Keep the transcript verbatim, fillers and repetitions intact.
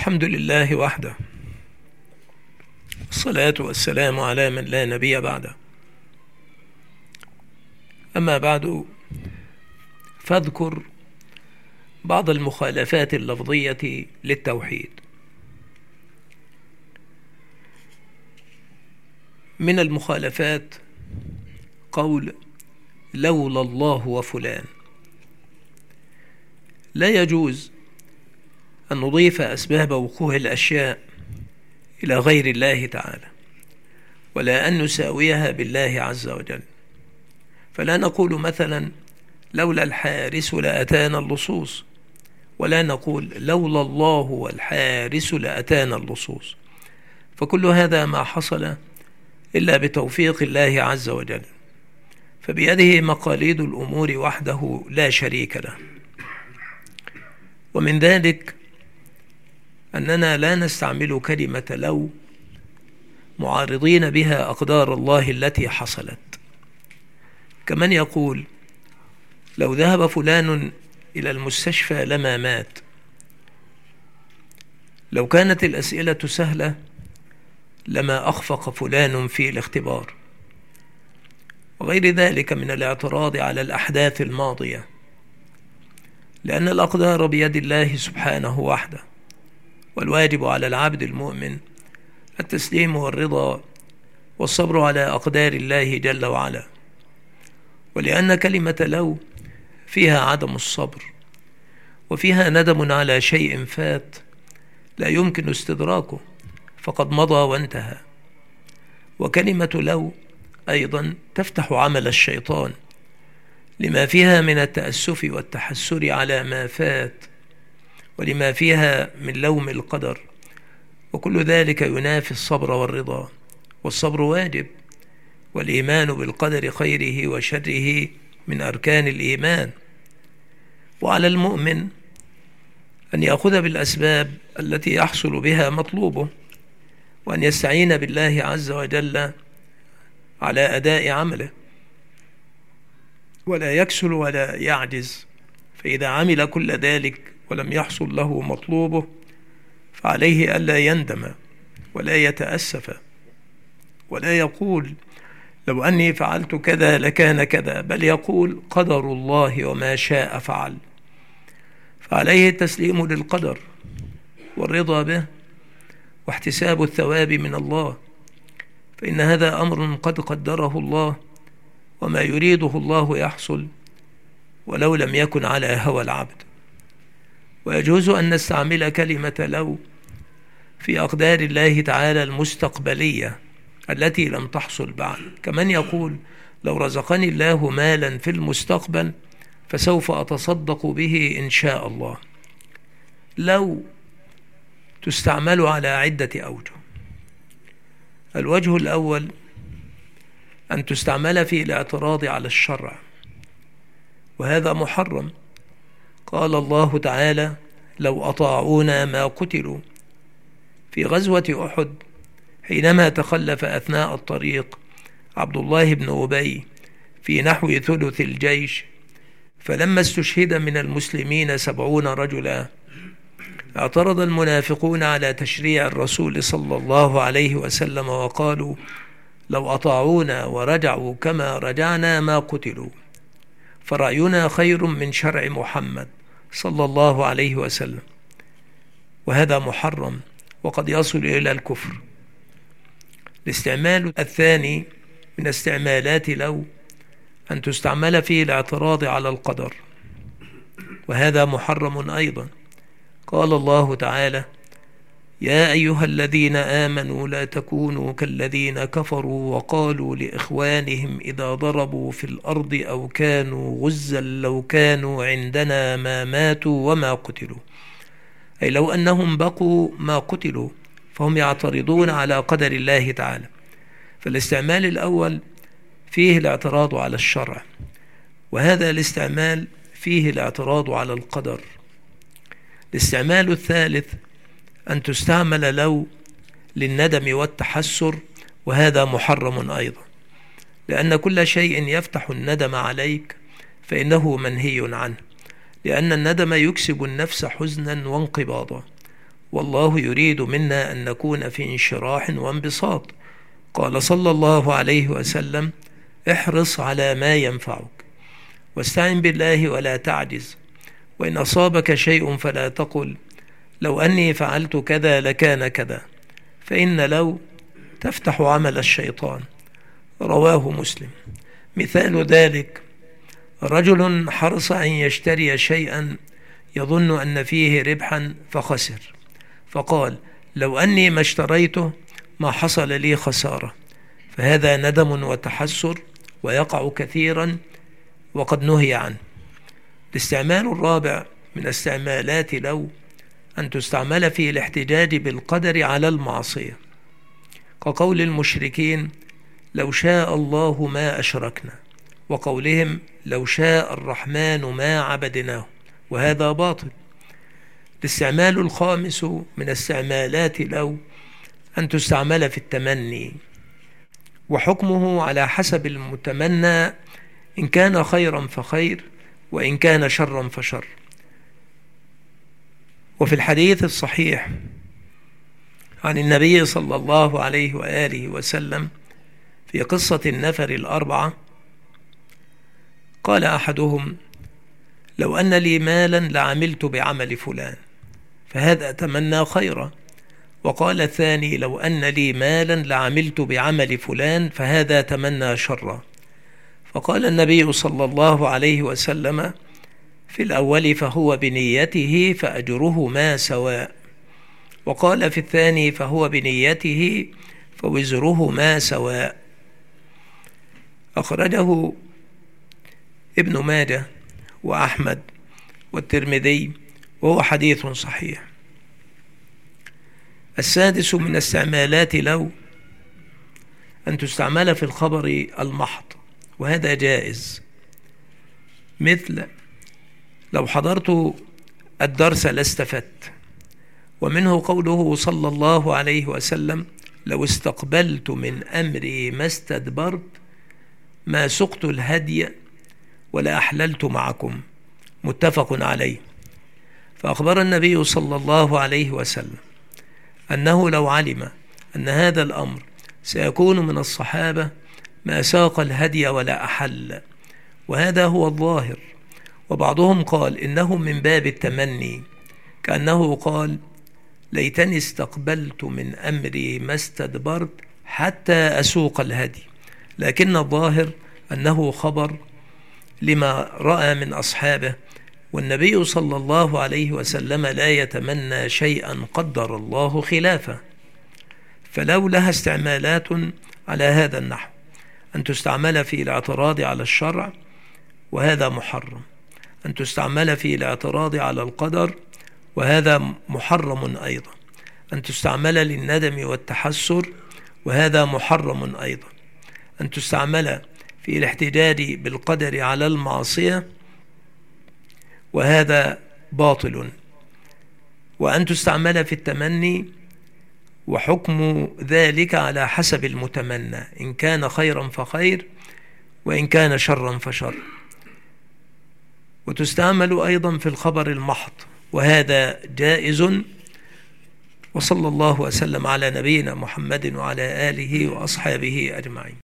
الحمد لله وحده، والصلاة والسلام على من لا نبي بعده. أما بعد، فاذكر بعض المخالفات اللفظية للتوحيد. من المخالفات قول لولا الله وفلان. لا يجوز أن نضيف أسباب وقوع الأشياء إلى غير الله تعالى، ولا أن نساويها بالله عز وجل. فلا نقول مثلا لولا الحارس لأتانا اللصوص، ولا نقول لولا الله والحارس لأتانا اللصوص، فكل هذا ما حصل إلا بتوفيق الله عز وجل، فبيده مقاليد الأمور وحده لا شريك له. ومن ذلك أننا لا نستعمل كلمة لو معارضين بها أقدار الله التي حصلت، كمن يقول لو ذهب فلان إلى المستشفى لما مات، لو كانت الأسئلة سهلة لما أخفق فلان في الاختبار، وغير ذلك من الاعتراض على الأحداث الماضية، لأن الأقدار بيد الله سبحانه وحده، والواجب على العبد المؤمن التسليم والرضا والصبر على أقدار الله جل وعلا. ولأن كلمة لو فيها عدم الصبر، وفيها ندم على شيء فات لا يمكن استدراكه فقد مضى وانتهى. وكلمة لو أيضا تفتح عمل الشيطان لما فيها من التأسف والتحسر على ما فات، ولما فيها من لوم القدر، وكل ذلك ينافي الصبر والرضا. والصبر واجب، والإيمان بالقدر خيره وشره من أركان الإيمان. وعلى المؤمن أن يأخذ بالأسباب التي يحصل بها مطلوبه، وأن يستعين بالله عز وجل على أداء عمله، ولا يكسل ولا يعجز. فإذا عمل كل ذلك ولم يحصل له مطلوبه فعليه ألا يندم ولا يتأسف، ولا يقول لو أني فعلت كذا لكان كذا، بل يقول قدر الله وما شاء فعل. فعليه التسليم للقدر والرضا به واحتساب الثواب من الله، فإن هذا أمر قد قدره الله، وما يريده الله يحصل ولو لم يكن على هوى العبد. ويجوز أن نستعمل كلمة لو في أقدار الله تعالى المستقبلية التي لم تحصل بعد، كمن يقول لو رزقني الله مالا في المستقبل فسوف أتصدق به إن شاء الله. لو تستعمل على عدة أوجه. الوجه الأول أن تستعمل في الاعتراض على الشرع، وهذا محرم. قال الله تعالى لو أطاعونا ما قتلوا في غزوة أحد، حينما تخلف أثناء الطريق عبد الله بن أبي في نحو ثلث الجيش، فلما استشهد من المسلمين سبعون رجلا، اعترض المنافقون على تشريع الرسول صلى الله عليه وسلم وقالوا لو أطاعونا ورجعوا كما رجعنا ما قتلوا، فرأينا خير من شرع محمد صلى الله عليه وسلم. وهذا محرم وقد يصل إلى الكفر. الاستعمال الثاني من استعمالات لو أن تستعمل في الاعتراض على القدر، وهذا محرم أيضا. قال الله تعالى يا أيها الذين آمنوا لا تكونوا كالذين كفروا وقالوا لإخوانهم إذا ضربوا في الأرض أو كانوا غزا لو كانوا عندنا ما ماتوا وما قتلوا، أي لو أنهم بقوا ما قتلوا، فهم يعترضون على قدر الله تعالى. فالاستعمال الأول فيه الاعتراض على الشرع، وهذا الاستعمال فيه الاعتراض على القدر. الاستعمال الثالث أن تستعمل لو للندم والتحسر، وهذا محرم أيضا، لأن كل شيء يفتح الندم عليك فإنه منهي عنه، لأن الندم يكسب النفس حزنا وانقباضا، والله يريد منا أن نكون في انشراح وانبساط. قال صلى الله عليه وسلم: احرص على ما ينفعك واستعن بالله ولا تعجز، وإن أصابك شيء فلا تقل لو أني فعلت كذا لكان كذا، فإن لو تفتح عمل الشيطان. رواه مسلم. مثال ذلك: رجل حرص أن يشتري شيئا يظن أن فيه ربحا فخسر، فقال: لو أني ما اشتريته ما حصل لي خسارة، فهذا ندم وتحسر ويقع كثيرا وقد نهي عنه. الاستعمال الرابع من استعمالات لو أن تستعمل في الاحتجاج بالقدر على المعصية، كقول المشركين: لو شاء الله ما أشركنا، وقولهم: لو شاء الرحمن ما عبدناه، وهذا باطل. الاستعمال الخامس من استعمالات لو أن تستعمل في التمني، وحكمه على حسب المتمنى، إن كان خيرا فخير، وإن كان شرا فشر. وفي الحديث الصحيح عن النبي صلى الله عليه وآله وسلم في قصة النفر الأربعة، قال أحدهم: لو أن لي مالا لعملت بعمل فلان، فهذا تمنى خيرا. وقال الثاني: لو أن لي مالا لعملت بعمل فلان، فهذا تمنى شرا. فقال النبي صلى الله عليه وسلم: في الأول فهو بنيته فأجرهما سواء، وقال في الثاني: فهو بنيته فوزرهما سواء. أخرجه ابن ماجه وأحمد والترمذي، وهو حديث صحيح. السادس من استعمالات لو أن تستعمل في الخبر المحض، وهذا جائز، مثل: لو حضرت الدرس لاستفدت. ومنه قوله صلى الله عليه وسلم: لو استقبلت من أمري ما استدبرت ما سقت الهدي ولا أحللت معكم، متفق عليه. فأخبر النبي صلى الله عليه وسلم أنه لو علم أن هذا الأمر سيكون من الصحابة ما ساق الهدي ولا أحل، وهذا هو الظاهر. وبعضهم قال إنه من باب التمني، كأنه قال: ليتني استقبلت من أمري ما استدبرت حتى أسوق الهدي، لكن الظاهر أنه خبر لما رأى من أصحابه، والنبي صلى الله عليه وسلم لا يتمنى شيئا قدر الله خلافه. فلو لها استعمالات على هذا النحو: أن تستعمل في الاعتراض على الشرع، وهذا محرم. أن تستعمل في الاعتراض على القدر، وهذا محرم أيضا. أن تستعمل للندم والتحسر، وهذا محرم أيضا. أن تستعمل في الاحتجاج بالقدر على المعصية، وهذا باطل. وأن تستعمل في التمني، وحكم ذلك على حسب المتمنى، إن كان خيرا فخير، وإن كان شرا فشر. وتستعمل أيضا في الخبر المحض، وهذا جائز. وصلى الله وسلم على نبينا محمد وعلى آله وأصحابه أجمعين.